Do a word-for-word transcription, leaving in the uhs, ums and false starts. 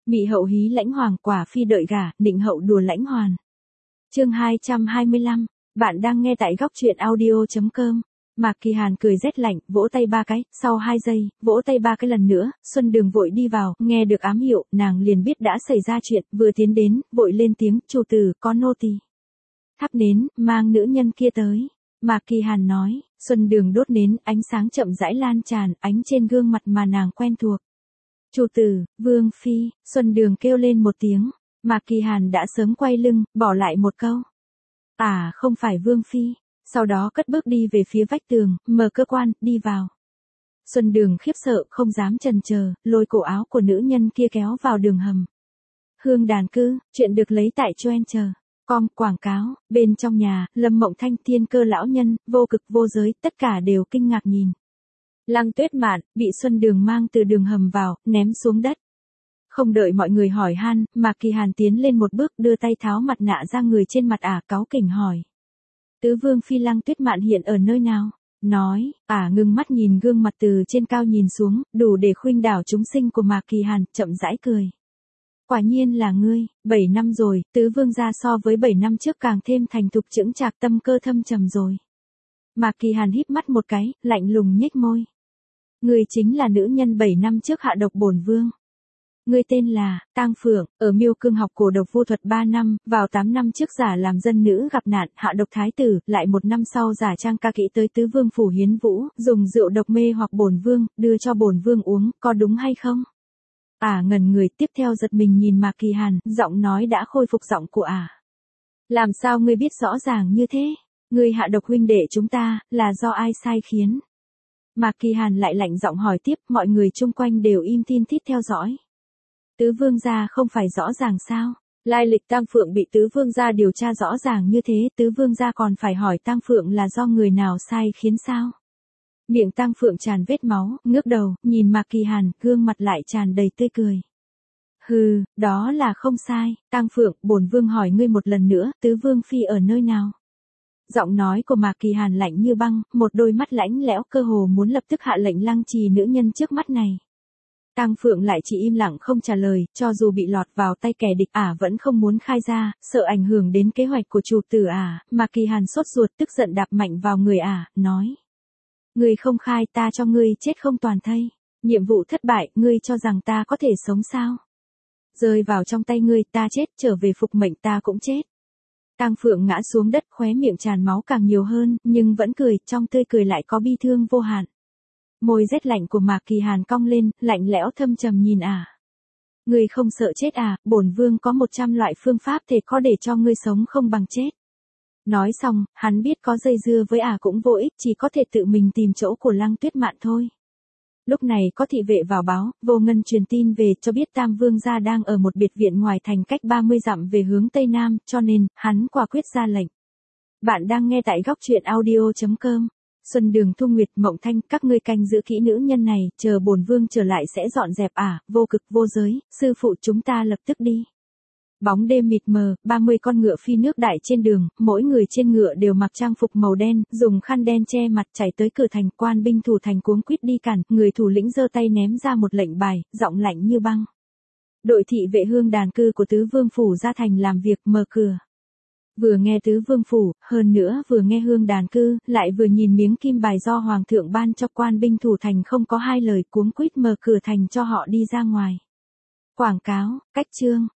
Mị hậu hí lãnh hoàng, quả phi đợi gả, định hậu đùa lãnh hoàn. Chương hai trăm hai mươi lăm, bạn đang nghe tại góc truyện audio chấm com. Mạc Kỳ Hàn cười rét lạnh, vỗ tay ba cái, sau hai giây, vỗ tay ba cái lần nữa, Xuân Đường vội đi vào, nghe được ám hiệu, nàng liền biết đã xảy ra chuyện, vừa tiến đến, vội lên tiếng, chủ tử, có nô tỳ. Thắp nến, mang nữ nhân kia tới. Mạc Kỳ Hàn nói, Xuân Đường đốt nến, ánh sáng chậm rãi lan tràn, ánh trên gương mặt mà nàng quen thuộc. Chủ tử, Vương Phi, Xuân Đường kêu lên một tiếng, Mạc Kỳ Hàn đã sớm quay lưng, bỏ lại một câu. À, không phải Vương Phi. Sau đó cất bước đi về phía vách tường, mở cơ quan, đi vào. Xuân Đường khiếp sợ, không dám chần chờ, lôi cổ áo của nữ nhân kia kéo vào đường hầm. Hương đàn cư, chuyện được lấy tại Choen chờ. Com, quảng cáo, bên trong nhà, Lâm Mộng Thanh, Thiên Cơ lão nhân, Vô Cực Vô Giới, tất cả đều kinh ngạc nhìn. Lăng Tuyết Mạn, bị Xuân Đường mang từ đường hầm vào, ném xuống đất. Không đợi mọi người hỏi han, Mạc Kỳ Hàn tiến lên một bước, đưa tay tháo mặt nạ ra người trên mặt ả, cáu kỉnh hỏi. Tứ Vương Phi Lăng Tuyết Mạn hiện ở nơi nào? Nói, ả ngưng mắt nhìn gương mặt từ trên cao nhìn xuống, đủ để khuynh đảo chúng sinh của Mạc Kỳ Hàn, chậm rãi cười. Quả nhiên là ngươi, bảy năm rồi, Tứ Vương gia so với bảy năm trước càng thêm thành thục chững chạc, tâm cơ thâm trầm rồi. Mạc Kỳ Hàn híp mắt một cái, lạnh lùng nhếch môi. Ngươi chính là nữ nhân bảy năm trước hạ độc bổn vương. Ngươi tên là Tang Phượng, ở Miêu Cương học cổ độc vô thuật ba năm, vào tám năm trước giả làm dân nữ gặp nạn, hạ độc thái tử, lại một năm sau giả trang ca kỹ tới Tứ Vương phủ hiến vũ, dùng rượu độc mê hoặc bổn vương, đưa cho bổn vương uống, có đúng hay không? Ả ngẩn người, tiếp theo giật mình nhìn Mạc Kỳ Hàn, giọng nói đã khôi phục giọng của Ả. Làm sao ngươi biết rõ ràng như thế? Ngươi hạ độc huynh đệ chúng ta, là do ai sai khiến? Mạc Kỳ Hàn lại lạnh giọng hỏi tiếp, mọi người chung quanh đều im tin tít theo dõi. Tứ Vương gia không phải rõ ràng sao? Lai lịch Tang Phượng bị Tứ Vương gia điều tra rõ ràng như thế, Tứ Vương gia còn phải hỏi Tang Phượng là do người nào sai khiến sao? Miệng Tang Phượng tràn vết máu, ngước đầu, nhìn Mạc Kỳ Hàn, gương mặt lại tràn đầy tươi cười. Hừ, đó là không sai, Tang Phượng, bổn vương hỏi ngươi một lần nữa, Tứ Vương Phi ở nơi nào? Giọng nói của Mạc Kỳ Hàn lạnh như băng, một đôi mắt lãnh lẽo cơ hồ muốn lập tức hạ lệnh lăng trì nữ nhân trước mắt này. Tang Phượng lại chỉ im lặng không trả lời, cho dù bị lọt vào tay kẻ địch ả vẫn không muốn khai ra, sợ ảnh hưởng đến kế hoạch của chủ tử ả, Mạc Kỳ Hàn sốt ruột tức giận đạp mạnh vào người ả, nói. Ngươi không khai ta cho ngươi chết không toàn thây, nhiệm vụ thất bại, ngươi cho rằng ta có thể sống sao? Rơi vào trong tay ngươi ta chết, trở về phục mệnh ta cũng chết. Tang Phượng ngã xuống đất, khóe miệng tràn máu càng nhiều hơn, nhưng vẫn cười, trong tươi cười lại có bi thương vô hạn. Môi rét lạnh của Mạc Kỳ Hàn cong lên, lạnh lẽo thâm trầm nhìn ả. Ngươi không sợ chết à, bổn vương có một trăm loại phương pháp thể có để cho ngươi sống không bằng chết. Nói xong, hắn biết có dây dưa với ả cũng vô ích, chỉ có thể tự mình tìm chỗ của Lăng Tuyết Mạn thôi. Lúc này có thị vệ vào báo, Vô Ngân truyền tin về cho biết Tam Vương gia đang ở một biệt viện ngoài thành cách ba mươi dặm về hướng Tây Nam, cho nên, hắn quả quyết ra lệnh. Bạn đang nghe tại góc truyện audio chấm com. Xuân Đường, Thu Nguyệt, Mộng Thanh, các ngươi canh giữ kỹ nữ nhân này, chờ bổn vương trở lại sẽ dọn dẹp ả, Vô Cực Vô Giới, sư phụ chúng ta lập tức đi. Bóng đêm mịt mờ, ba mươi con ngựa phi nước đại trên đường, mỗi người trên ngựa đều mặc trang phục màu đen, dùng khăn đen che mặt chạy tới cửa thành, quan binh thủ thành cuống quýt đi cản, người thủ lĩnh giơ tay ném ra một lệnh bài, giọng lạnh như băng. Đội thị vệ Hương đàn cư của Tứ Vương phủ ra thành làm việc, mở cửa. Vừa nghe Tứ Vương phủ, hơn nữa vừa nghe Hương đàn cư, lại vừa nhìn miếng kim bài do Hoàng thượng ban cho quan binh thủ thành không có hai lời, cuống quýt mở cửa thành cho họ đi ra ngoài. Quảng cáo, cách chương.